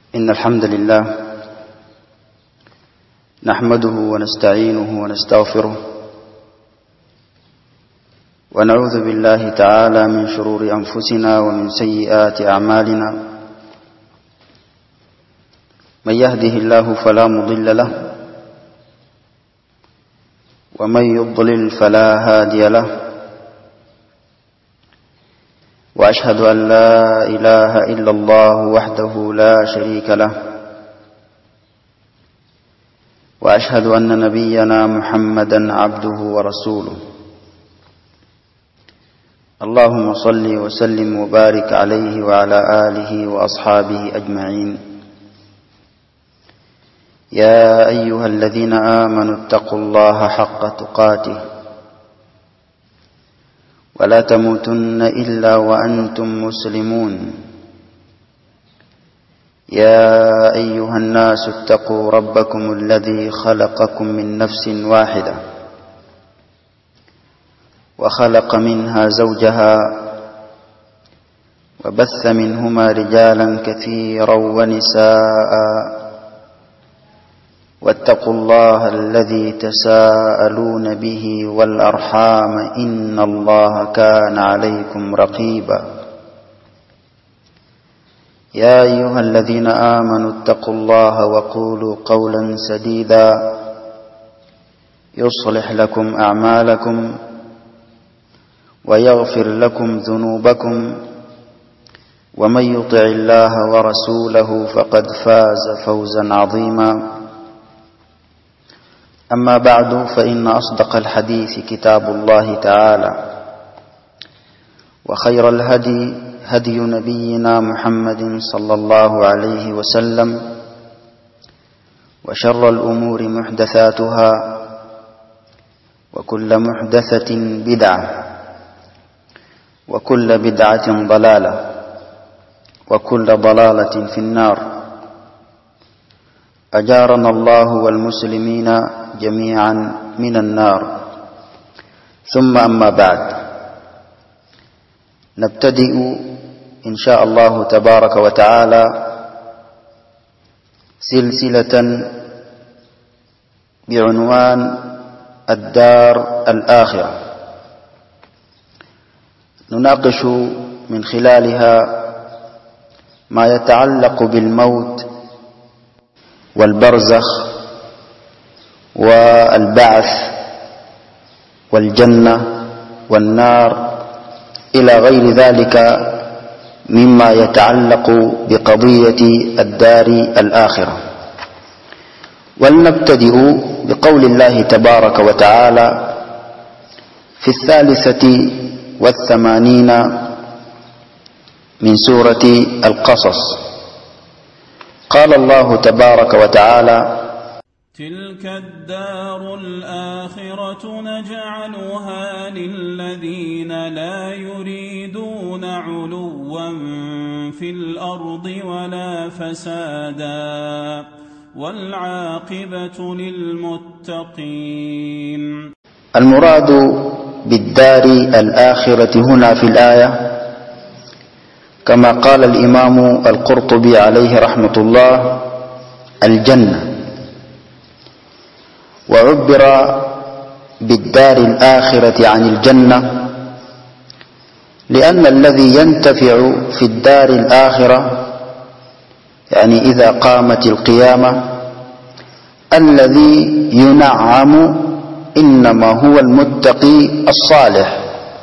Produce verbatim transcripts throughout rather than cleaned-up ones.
إن الحمد لله نحمده ونستعينه ونستغفره ونعوذ بالله تعالى من شرور أنفسنا ومن سيئات أعمالنا. من يهده الله فلا مضل له ومن يضلل فلا هادي له، وأشهد أن لا إله إلا الله وحده لا شريك له، وأشهد أن نبينا محمدا عبده ورسوله. اللهم صل وسلم وبارك عليه وعلى آله وأصحابه أجمعين. يا أيها الذين آمنوا اتقوا الله حق تقاته ولا تموتن إلا وأنتم مسلمون. يا أيها الناس اتقوا ربكم الذي خلقكم من نفس واحدة وخلق منها زوجها وبث منهما رجالا كثيرا ونساء، واتقوا الله الذي تساءلون به والأرحام إن الله كان عليكم رقيبا. يا أيها الذين آمنوا اتقوا الله وقولوا قولا سديدا يصلح لكم أعمالكم ويغفر لكم ذنوبكم، ومن يطع الله ورسوله فقد فاز فوزا عظيما. أما بعد، فإن أصدق الحديث كتاب الله تعالى، وخير الهدي هدي نبينا محمد صلى الله عليه وسلم، وشر الأمور محدثاتها، وكل محدثة بدعة، وكل بدعة ضلالة، وكل ضلالة في النار. أجارنا الله والمسلمين جميعا من النار. ثم أما بعد، نبتدئ إن شاء الله تبارك وتعالى سلسلة بعنوان الدار الآخرة، نناقش من خلالها ما يتعلق بالموت والبرزخ والبعث والجنة والنار إلى غير ذلك مما يتعلق بقضية الدار الآخرة. ولنبتدئ بقول الله تبارك وتعالى في الثالثة والثمانين من سورة القصص. قال الله تبارك وتعالى: تلك الدار الآخرة نجعلها للذين لا يريدون علوا في الأرض ولا فسادا والعاقبة للمتقين. المراد بالدار الآخرة هنا في الآية كما قال الإمام القرطبي عليه رحمة الله الجنة، وعبر بالدار الآخرة عن الجنة لأن الذي ينتفع في الدار الآخرة يعني إذا قامت القيامة الذي ينعم إنما هو المتقي الصالح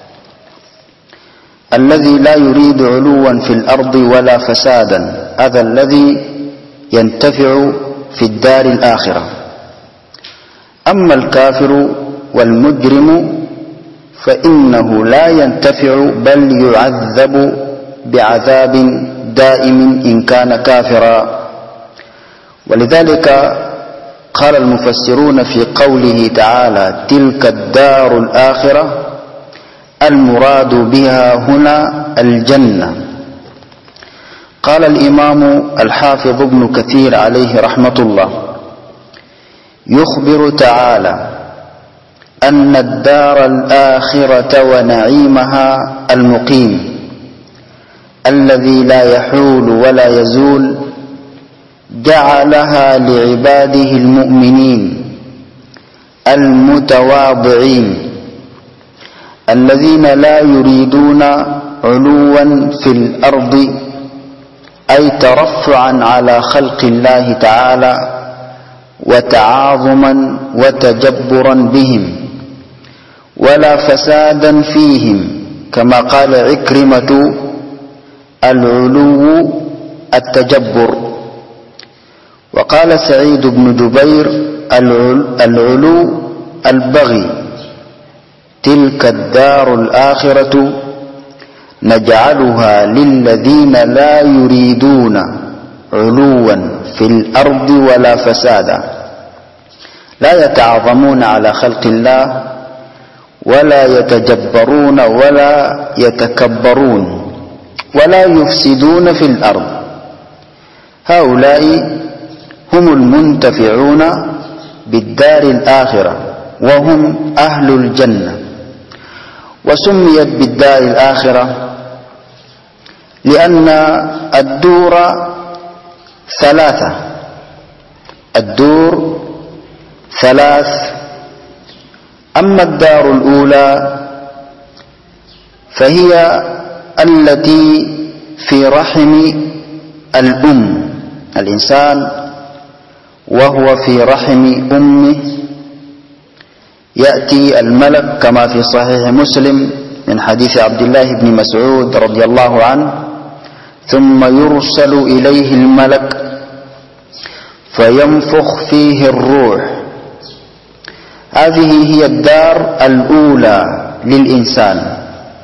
الذي لا يريد علوا في الأرض ولا فسادا، هذا الذي ينتفع في الدار الآخرة. أما الكافر والمجرم فإنه لا ينتفع بل يعذب بعذاب دائم إن كان كافرا. ولذلك قال المفسرون في قوله تعالى تلك الدار الآخرة المراد بها هنا الجنة. قال الإمام الحافظ ابن كثير عليه رحمة الله: يخبر تعالى أن الدار الآخرة ونعيمها المقيم الذي لا يحول ولا يزول جعلها لعباده المؤمنين المتواضعين الذين لا يريدون علوا في الأرض، أي ترفعا على خلق الله تعالى وتعاظما وتجبرا بهم، ولا فسادا فيهم، كما قال عكرمة: العلو التجبر. وقال سعيد بن جبير: العلو البغي. تلك الدار الآخرة نجعلها للذين لا يريدون علوا في الأرض ولا فسادا، لا يتعظمون على خلق الله ولا يتجبرون ولا يتكبرون ولا يفسدون في الأرض. هؤلاء هم المنتفعون بالدار الآخرة وهم أهل الجنة. وسميت بالدار الآخرة لأن الدور ثلاثة، الدور ثلاث. أما الدار الأولى فهي التي في رحم الأم، الإنسان وهو في رحم أمه يأتي الملك كما في صحيح مسلم من حديث عبد الله بن مسعود رضي الله عنه: ثم يرسل إليه الملك فينفخ فيه الروح. هذه هي الدار الأولى للإنسان.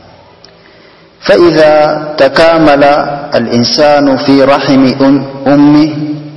فإذا تكامل الإنسان في رحم أمه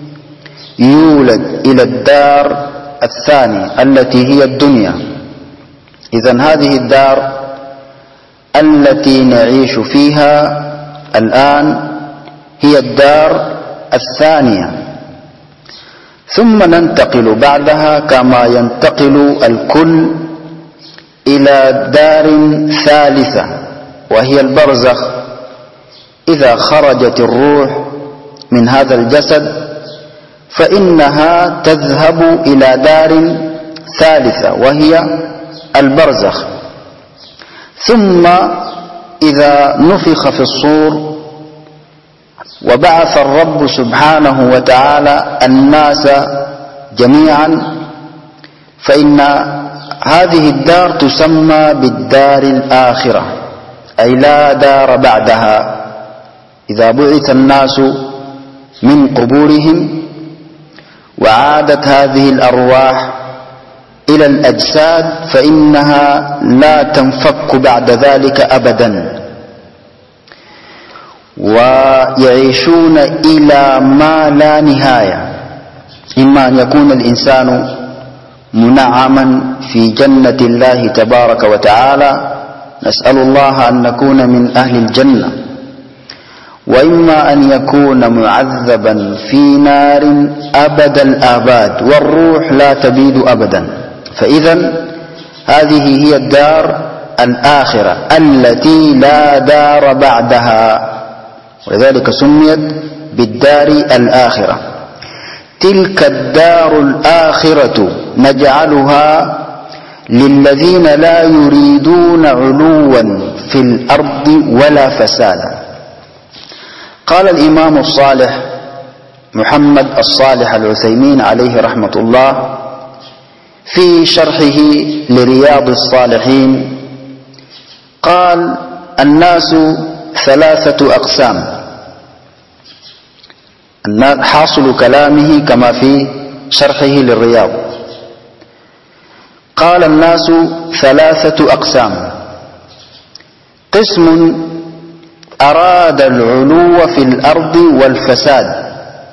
يولد إلى الدار الثانية التي هي الدنيا. إذن هذه الدار التي نعيش فيها الآن هي الدار الثانية، ثم ننتقل بعدها كما ينتقل الكل إلى دار ثالثة وهي البرزخ. إذا خرجت الروح من هذا الجسد فإنها تذهب إلى دار ثالثة وهي البرزخ. ثم إذا نفخ في الصور وبعث الرب سبحانه وتعالى الناس جميعا فإن هذه الدار تسمى بالدار الآخرة، أي لا دار بعدها. إذا بعث الناس من قبورهم وعادت هذه الأرواح إلى الأجساد فإنها لا تنفك بعد ذلك أبدا، ويعيشون إلى ما لا نهاية. إما أن يكون الإنسان منعما في جنة الله تبارك وتعالى، نسأل الله أن نكون من أهل الجنة، وإما أن يكون معذبا في نار أبد الآباد والروح لا تبيد أبدا. فإذا هذه هي الدار الآخرة التي لا دار بعدها، ولذلك سميت بالدار الآخرة. تلك الدار الآخرة نجعلها للذين لا يريدون علوا في الأرض ولا فسادا. قال الإمام الصالح محمد الصالح العثيمين عليه رحمة الله في شرحه لرياض الصالحين، قال: الناس ثلاثة أقسام. حاصل كلامه كما في شرحه للرياض، قال: الناس ثلاثة أقسام: قسم أراد العلو في الأرض والفساد،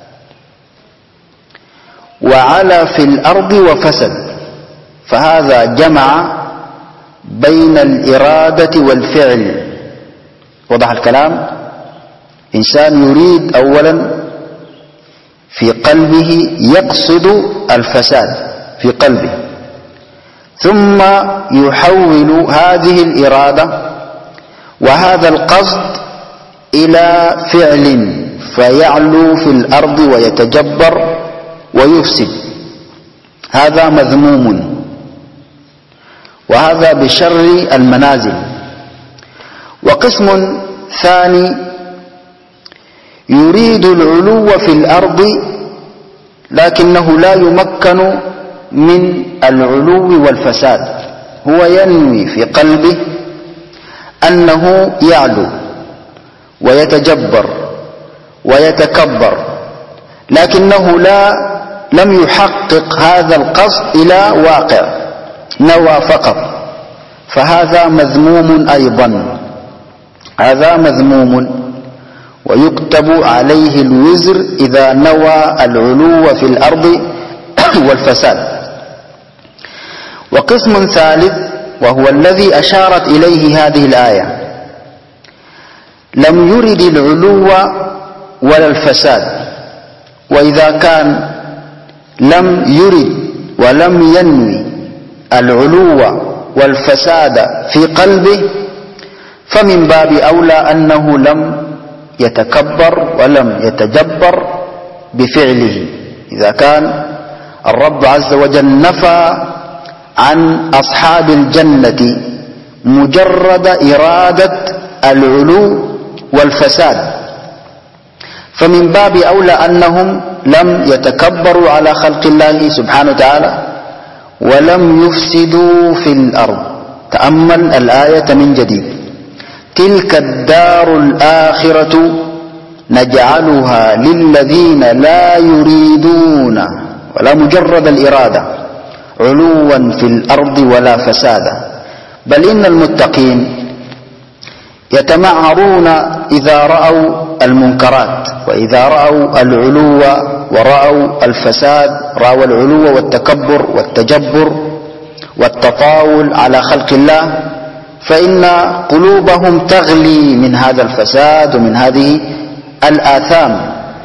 وعلى في الأرض وفسد، فهذا جمع بين الإرادة والفعل. وضح الكلام؟ إنسان يريد أولا في قلبه، يقصد الفساد في قلبه، ثم يحول هذه الإرادة وهذا القصد إلى فعل فيعلو في الأرض ويتجبر ويفسد، هذا مذموم، وهذا بشر المنازل. وقسم ثاني يريد العلو في الأرض لكنه لا يمكن من العلو والفساد، هو ينوي في قلبه أنه يعلو ويتجبر ويتكبر، لكنه لا لم يحقق هذا القصد إلى واقع، نوى فقط، فهذا مذموم أيضا، هذا مذموم ويكتب عليه الوزر إذا نوى العلو في الأرض والفساد. وقسم ثالث وهو الذي أشارت إليه هذه الآية، لم يرد العلو ولا الفساد، وإذا كان لم يرد ولم ينوي العلو والفساد في قلبه فمن باب أولى أنه لم يتكبر ولم يتجبر بفعله. إذا كان الرب عز وجل نفى عن أصحاب الجنة مجرد إرادة العلو والفساد، فمن باب أولى أنهم لم يتكبروا على خلق الله سبحانه وتعالى ولم يفسدوا في الأرض. تأمل الآية من جديد، تلك الدار الآخرة نجعلها للذين لا يريدون ولا مجرد الإرادة علوا في الأرض ولا فسادا، بل إن المتقين يتمعرون إذا رأوا المنكرات، وإذا رأوا العلو ورأوا الفساد، رأوا العلو والتكبر والتجبر والتطاول على خلق الله، فإن قلوبهم تغلي من هذا الفساد ومن هذه الآثام.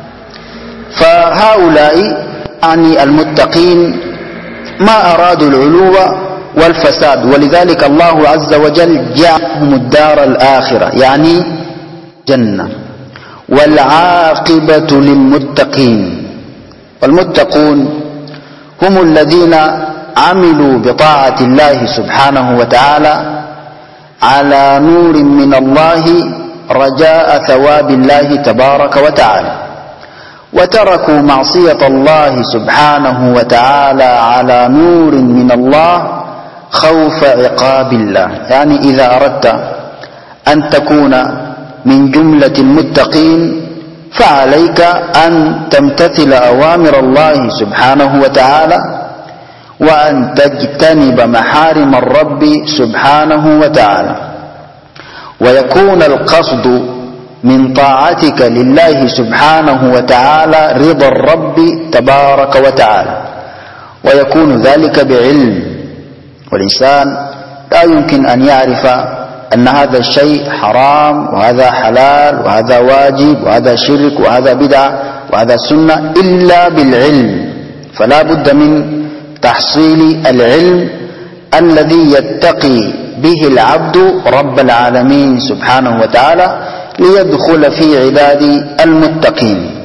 فهؤلاء يعني المتقين ما أرادوا العلو والفساد، ولذلك الله عز وجل جعلهم الدار الآخرة يعني جنة، والعاقبة للمتقين. والمتقون هم الذين عملوا بطاعة الله سبحانه وتعالى على نور من الله رجاء ثواب الله تبارك وتعالى، وتركوا معصية الله سبحانه وتعالى على نور من الله خوف عقاب الله. يعني إذا أردت أن تكون من جملة المتقين فعليك أن تمتثل أوامر الله سبحانه وتعالى، وأن تجتنب محارم الرب سبحانه وتعالى، ويكون القصد من طاعتك لله سبحانه وتعالى رضا الرب تبارك وتعالى، ويكون ذلك بعلم. والإنسان لا يمكن أن يعرف أن هذا الشيء حرام وهذا حلال وهذا واجب وهذا شرك وهذا بدعة وهذا سنة إلا بالعلم. فلا بد من تحصيل العلم الذي يتقي به العبد رب العالمين سبحانه وتعالى ليدخل في عباد المتقين.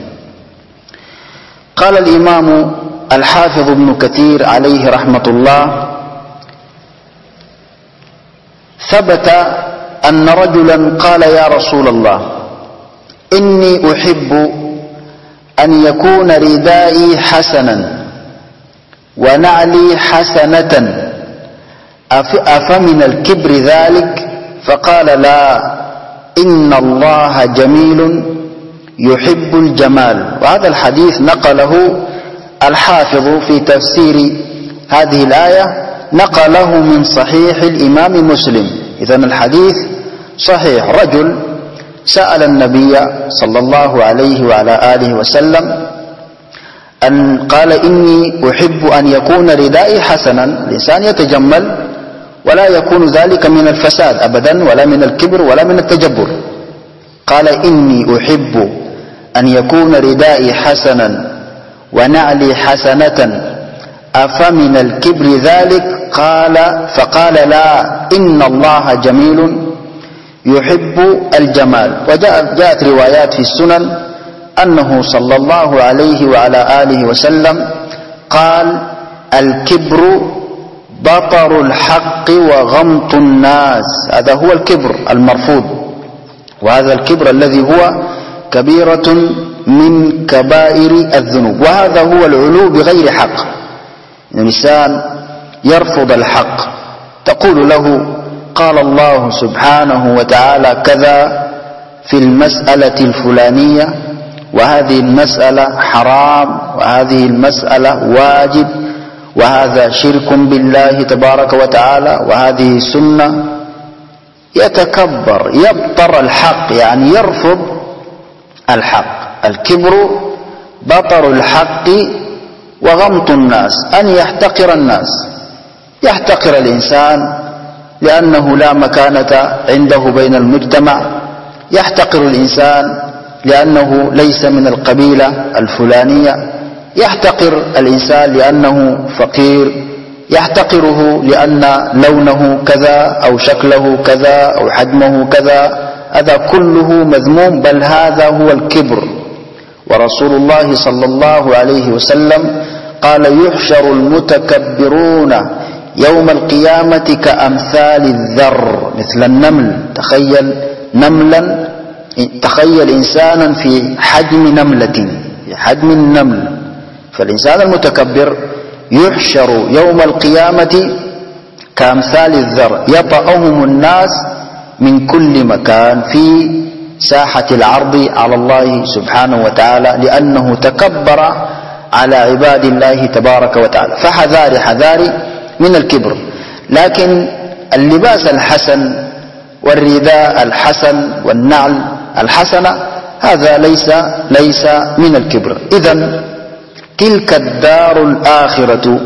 قال الإمام الحافظ ابن كثير عليه رحمة الله: ثبت أن رجلا قال: يا رسول الله، إني أحب أن يكون ردائي حسنا ونعلي حسنة، أفمن الكبر ذلك؟ فقال: لا، إن الله جميل يحب الجمال. وهذا الحديث نقله الحافظ في تفسير هذه الآية، نقله من صحيح الإمام مسلم. إذن الحديث صحيح. رجل سأل النبي صلى الله عليه وعلى آله وسلم أن قال: إني أحب أن يكون ردائي حسنا. الإنسان يتجمل ولا يكون ذلك من الفساد أبدا ولا من الكبر ولا من التجبر. قال: إني أحب أن يكون ردائي حسنا ونعلي حسنة، أفمن الكبر ذلك؟ قال فقال: لا، إن الله جميل يحب الجمال. وجاءت روايات في السنن أنه صلى الله عليه وعلى آله وسلم قال: الكبر بطر الحق وغمط الناس. هذا هو الكبر المرفوض، وهذا الكبر الذي هو كبيرة من كبائر الذنوب، وهذا هو العلو بغير حق. الإنسان يرفض الحق، تقول له: قال الله سبحانه وتعالى كذا في المسألة الفلانية، وهذه المسألة حرام، وهذه المسألة واجب، وهذا شرك بالله تبارك وتعالى، وهذه سنة. يتكبر، يبطر الحق، يعني يرفض الحق. الكبر بطر الحق وغمط الناس، أن يحتقر الناس. يحتقر الإنسان لأنه لا مكانة عنده بين المجتمع، يحتقر الإنسان لأنه ليس من القبيلة الفلانية، يحتقر الإنسان لأنه فقير، يحتقره لأن لونه كذا أو شكله كذا أو حجمه كذا. هذا كله مذموم، بل هذا هو الكبر. ورسول الله صلى الله عليه وسلم قال: يحشر المتكبرون يوم القيامة كأمثال الذر، مثل النمل. تخيل نملا، تخيل إنسانا في حجم نملة، في حجم النمل. فالإنسان المتكبر يحشر يوم القيامة كأمثال الذر، يطأهم الناس من كل مكان في ساحة العرض على الله سبحانه وتعالى، لأنه تكبر على عباد الله تبارك وتعالى. فحذاري حذاري من الكبر. لكن اللباس الحسن والرداء الحسن والنعل الحسنة هذا ليس ليس من الكبر. إذن تلك الدار الآخرة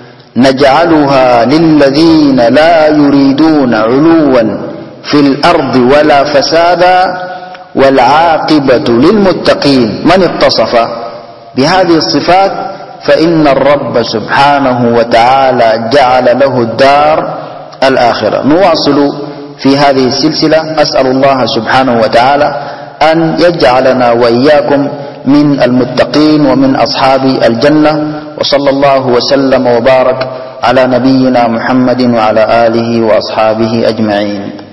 نجعلها للذين لا يريدون علوا في الأرض ولا فسادا والعاقبة للمتقين. من اتصف بهذه الصفات فإن الرب سبحانه وتعالى جعل له الدار الآخرة. نواصل في هذه السلسلة. أسأل الله سبحانه وتعالى أن يجعلنا وإياكم من المتقين ومن أصحاب الجنة. وصلى الله وسلم وبارك على نبينا محمد وعلى آله وأصحابه أجمعين.